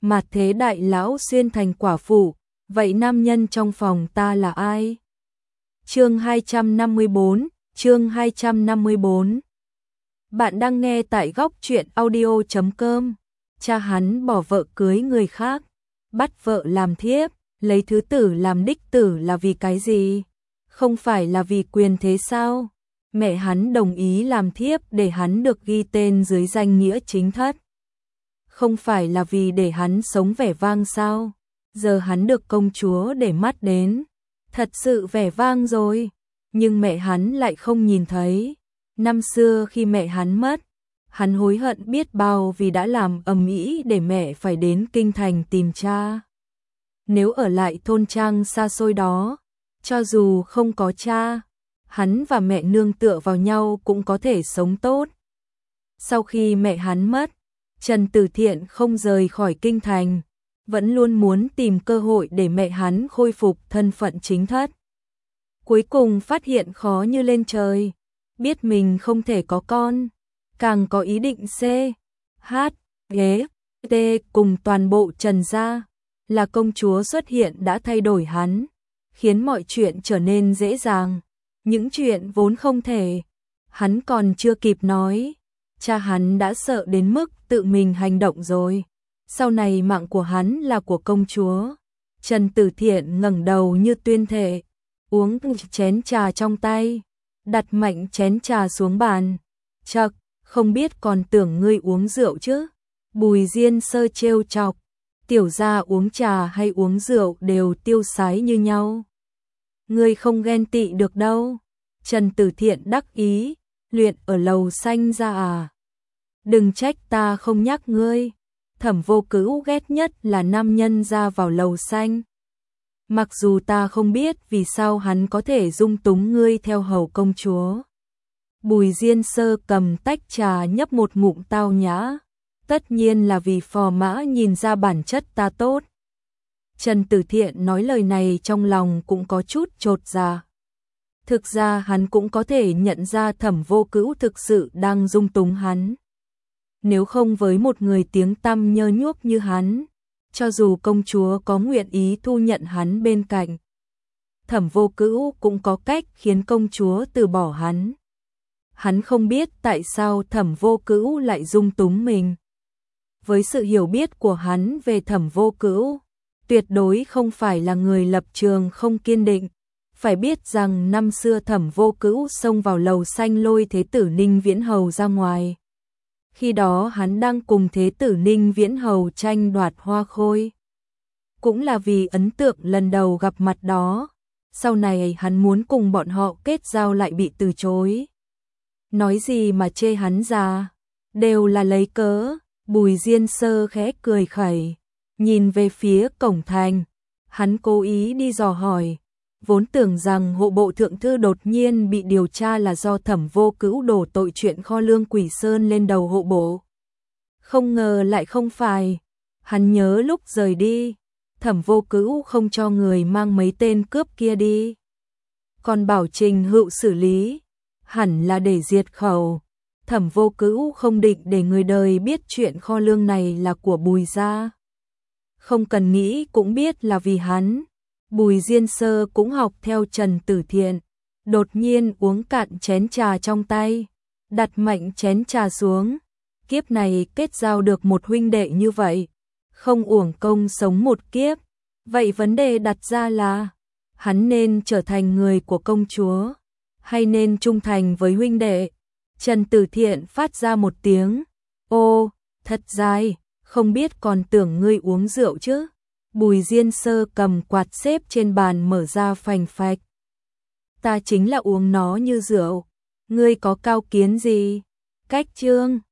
mà thế đại lão xuyên thành quả phụ, vậy nam nhân trong phòng ta là ai? Chương 254. Bạn đang nghe tại góc truyện audio.com. Cha hắn bỏ vợ cưới người khác, bắt vợ làm thiếp, lấy thứ tử làm đích tử là vì cái gì? Không phải là vì quyền thế sao? Mẹ hắn đồng ý làm thiếp để hắn được ghi tên dưới danh nghĩa chính thất. Không phải là vì để hắn sống vẻ vang sao? Giờ hắn được công chúa để mắt đến, thật sự vẻ vang rồi, nhưng mẹ hắn lại không nhìn thấy. Năm xưa khi mẹ hắn mất, hắn hối hận biết bao vì đã làm ầm ĩ để mẹ phải đến kinh thành tìm cha. Nếu ở lại thôn trang xa xôi đó, cho dù không có cha, hắn và mẹ nương tựa vào nhau cũng có thể sống tốt. Sau khi mẹ hắn mất, Trần Tử Thiện không rời khỏi kinh thành, vẫn luôn muốn tìm cơ hội để mẹ hắn khôi phục thân phận chính thất. Cuối cùng phát hiện khó như lên trời, biết mình không thể có con, càng có ý định C, H, G, T cùng toàn bộ Trần gia, là công chúa xuất hiện đã thay đổi hắn, khiến mọi chuyện trở nên dễ dàng. Những chuyện vốn không thể, hắn còn chưa kịp nói, cha hắn đã sợ đến mức tự mình hành động rồi. Sau này mạng của hắn là của công chúa. Trần Tử Thiện ngẩng đầu như tuyên thệ, uống chén trà trong tay, đặt mạnh chén trà xuống bàn. Chậc, không biết còn tưởng ngươi uống rượu chứ? Bùi Diên Sơ trêu chọc, tiểu gia uống trà hay uống rượu đều tiêu sái như nhau. Ngươi không ghen tị được đâu. Trần Tử Thiện đắc ý, luyện ở lầu xanh ra à? Đừng trách ta không nhắc ngươi. Thẩm Vô Cữu ghét nhất là nam nhân ra vào lầu xanh. Mặc dù ta không biết vì sao hắn có thể dung túng ngươi theo hầu công chúa. Bùi Diên Sơ cầm tách trà nhấp một ngụm tao nhã. Tất nhiên là vì phò mã nhìn ra bản chất ta tốt. Trần Tử Thiện nói lời này trong lòng cũng có chút chột dạ. Thực ra hắn cũng có thể nhận ra Thẩm Vô Cữu thực sự đang dung túng hắn. Nếu không với một người tiếng tăm nhơ nhuốc như hắn, cho dù công chúa có nguyện ý thu nhận hắn bên cạnh, Thẩm Vô Cữu cũng có cách khiến công chúa từ bỏ hắn. Hắn không biết tại sao Thẩm Vô Cữu lại dung túng mình. Với sự hiểu biết của hắn về Thẩm Vô Cữu, tuyệt đối không phải là người lập trường không kiên định. Phải biết rằng năm xưa Thẩm Vô Cữu xông vào lầu xanh lôi Thế tử Ninh Viễn Hầu ra ngoài. Khi đó hắn đang cùng Thế tử Ninh Viễn Hầu tranh đoạt hoa khôi. Cũng là vì ấn tượng lần đầu gặp mặt đó, sau này hắn muốn cùng bọn họ kết giao lại bị từ chối. Nói gì mà chê hắn già, đều là lấy cớ. Bùi Diên Sơ khẽ cười khẩy, nhìn về phía cổng thành, hắn cố ý đi dò hỏi. Vốn tưởng rằng hộ bộ thượng thư đột nhiên bị điều tra là do Thẩm Vô Cữu đổ tội chuyện kho lương Quỷ Sơn lên đầu hộ bộ. Không ngờ lại không phải. Hắn nhớ lúc rời đi, Thẩm Vô Cữu không cho người mang mấy tên cướp kia đi, còn bảo Trình Hựu xử lý, hẳn là để diệt khẩu. Thẩm Vô Cữu không định để người đời biết chuyện kho lương này là của Bùi gia. Không cần nghĩ cũng biết là vì hắn. Bùi Diên Sơ cũng học theo Trần Tử Thiện, đột nhiên uống cạn chén trà trong tay, đặt mạnh chén trà xuống. Kiếp này kết giao được một huynh đệ như vậy, không uổng công sống một kiếp. Vậy vấn đề đặt ra là, hắn nên trở thành người của công chúa, hay nên trung thành với huynh đệ? Trần Tử Thiện phát ra một tiếng, ô, thật dài, không biết còn tưởng ngươi uống rượu chứ? Bùi Diên Sơ cầm quạt xếp trên bàn mở ra phành phạch. Ta chính là uống nó như rượu, ngươi có cao kiến gì? Cách chương